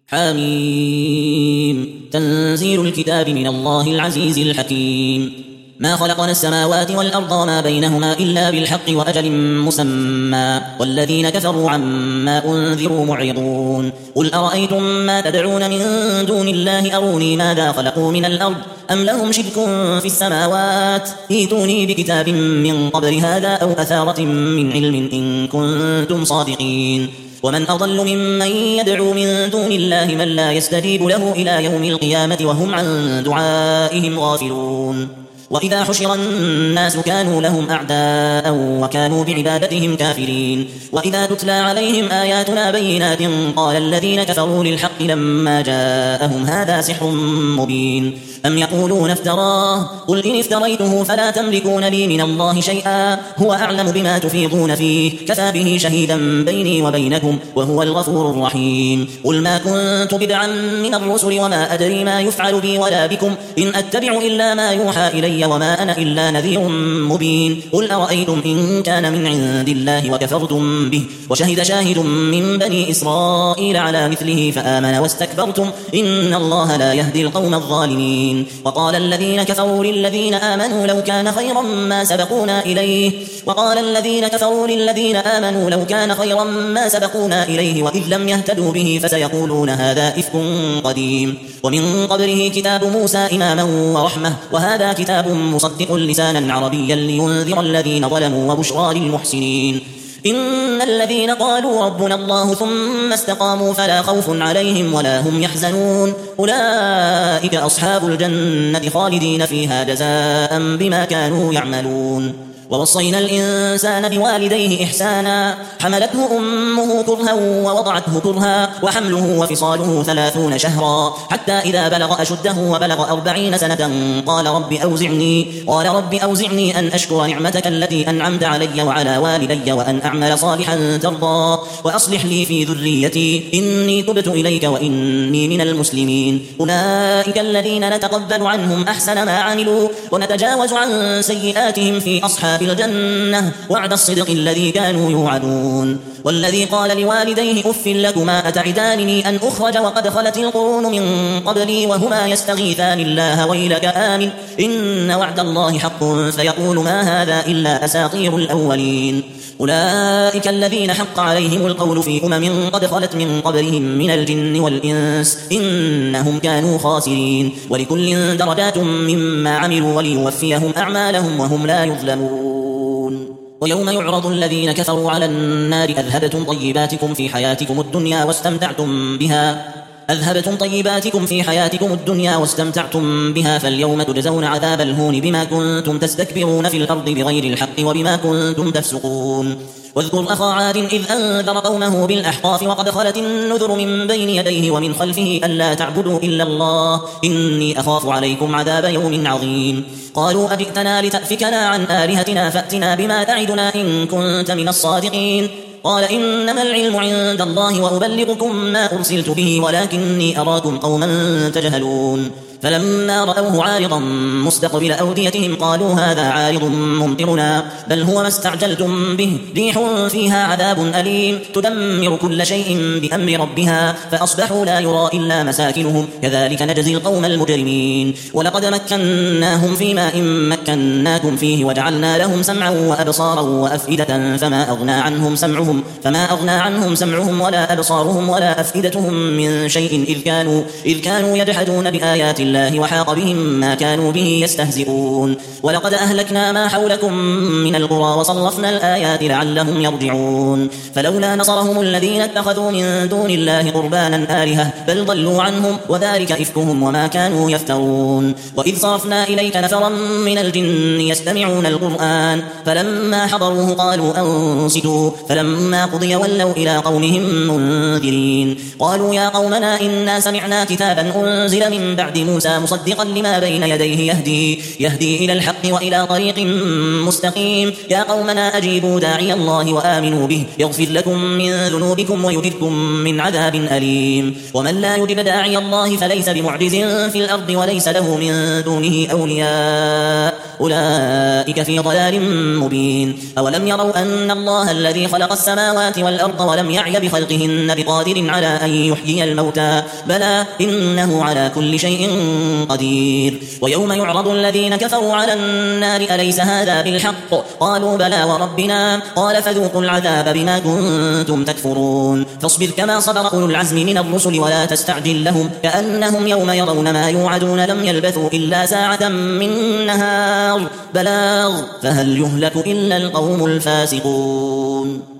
حميم تنزيل الكتاب من الله العزيز الحكيم ما خلقنا السماوات والأرض وما بينهما إلا بالحق وأجل مسمى والذين كفروا عما أنذروا معرضون قل أرأيتم ما تدعون من دون الله أروني ماذا خلقوا من الأرض أم لهم شرك في السماوات ائتوني بكتاب من قبل هذا أو أثارة من علم إن كنتم صادقين ومن أضل ممن يدعو من دون الله من لا يستجيب له إلى يوم القيامة وهم عن دعائهم غافلون وإذا حشر الناس كانوا لهم أعداء وكانوا بعبادتهم كافرين وإذا تتلى عليهم آياتنا بينات قال الذين كفروا للحق لما جاءهم هذا سحر مبين أم يقولون افتراه قل إن افتريته فلا تملكون لي من الله شيئا هو أعلم بما تفيضون فيه كفى به شهيدا بيني وبينكم وهو الغفور الرحيم قل ما كنت بدعا من الرسل وما أدري ما يفعل بي ولا بكم إن أتبع إلا ما يوحى إلي وما أنا إلا نذير مبين قل أرأيتم إن كان من عند الله وكفرتم به وشهد شاهد من بني إسرائيل على مثله فآمن واستكبرتم إن الله لا يهدي القوم الظالمين وقال الذين كفروا للذين آمنوا لو كان خيرا ما سبقونا إليه وقال الذين كفروا للذين آمنوا لو كان خيرا ما سبقونا إليه وإذ لم يهتدوا به فسيقولون هذا إفك قديم ومن قبله كتاب موسى إماما ورحمة وهذا كتاب مصدق لسانا عربيا لينذر الذين ظلموا وبشرى للمحسنين إن الذين قالوا ربنا الله ثم استقاموا فلا خوف عليهم ولا هم يحزنون أولئك أصحاب الجنة خالدين فيها جزاء بما كانوا يعملون ووصينا الإنسان بوالديه إحسانا حملته أمه كرها ووضعته كرها وحمله وفصاله 30 شهرا حتى إذا بلغ أشده وبلغ 40 سنة قال رب أوزعني أن أشكر نعمتك التي أنعمت علي وعلى والدي وأن أعمل صالحا ترضى وأصلح لي في ذريتي إني تبت إليك وإني من المسلمين أولئك الذين نتقبل عنهم أحسن ما عملوا ونتجاوز عن سيئاتهم في أصحاب الجنة وعد الصدق الذي كانوا يوعدون والذي قال لوالديه أف لكما أتعدانني أن أخرج وقد خلت القرون من قبلي وهما يستغيثان الله ويلك آمن إن وعد الله حق فيقول ما هذا إلا أساطير الأولين أولئك الذين حق عليهم القول في قد خلت من قبلهم من الجن والإنس إنهم كانوا خاسرين ولكل درجات مما عملوا وليوفيهم أعمالهم وهم لا يظلمون ويوم يعرض الذين كفروا على النار أذهبتم طيباتكم في حياتكم الدنيا واستمتعتم بها فاليوم تجزون عذاب الهون بما كنتم تستكبرون في الأرض بغير الحق وبما كنتم تفسقون واذكر أخا عاد إذ أنذر قومه بالأحقاف وقد خلت النذر من بين يديه ومن خلفه ألا تعبدوا إلا الله إني أخاف عليكم عذاب يوم عظيم قالوا أجئتنا لتأفكنا عن آلهتنا فأتنا بما تعدنا إن كنت من الصادقين قال إنما العلم عند الله وأبلغكم ما أرسلت به ولكني أراكم قوما تجهلون فلما رأوه عارضا مستقبل أوديتهم قالوا هذا عارض ممطرنا بل هو ما استعجلتم به ريح فيها عذاب أليم تدمر كل شيء بأمر ربها فأصبحوا لا يرى إلا مساكنهم كذلك نجزي القوم المجرمين ولقد مكناهم في ماء مكناكم فيه وجعلنا لهم سمعا وأبصارا وأفئدة فما أغنى عنهم سمعهم ولا أبصارهم ولا أفئدتهم من شيء إذ كانوا يجحدون بآيات الله وحاق بهم ما كانوا به يستهزئون ولقد أهلكنا ما حولكم من القرى وصرفنا الآيات لعلهم يرجعون فلولا نصرهم الذين اتخذوا من دون الله قربانا آلهة بل ضلوا عنهم وذلك إفكهم وما كانوا يفترون وإذ صرفنا إليك نفرا من الجن يستمعون القرآن فلما حضروه قالوا أنصتوا فلما قضي ولوا إلى قومهم منذرين قالوا يا قومنا إنا سمعنا كتابا أنزل من بعد موسى موسى مصدقا لما بين يديه يهدي إلى الحق وإلى طريق مستقيم يا قومنا أجيبوا داعي الله وآمنوا به يغفر لكم من ذنوبكم ويجركم من عذاب أليم ومن لا يجب داعي الله فليس بمعجز في الأرض وليس له من دونه أولياء أولئك في ضلال مبين أولم يروا أن الله الذي خلق السماوات والأرض ولم يعي بخلقهن بقادر على أن يحيي الموتى بلى إنه على كل شيء قدير ويوم يعرض الذين كفروا على النار أليس هذا بالحق قالوا بلى وربنا قال فذوقوا العذاب بما كنتم تكفرون فاصبر كما صبر أولو العزم من الرسل ولا تستعجل لهم كأنهم يوم يرون ما يوعدون لم يلبثوا إلا ساعة من نهار بلاغ فهل يهلك إلا القوم الفاسقون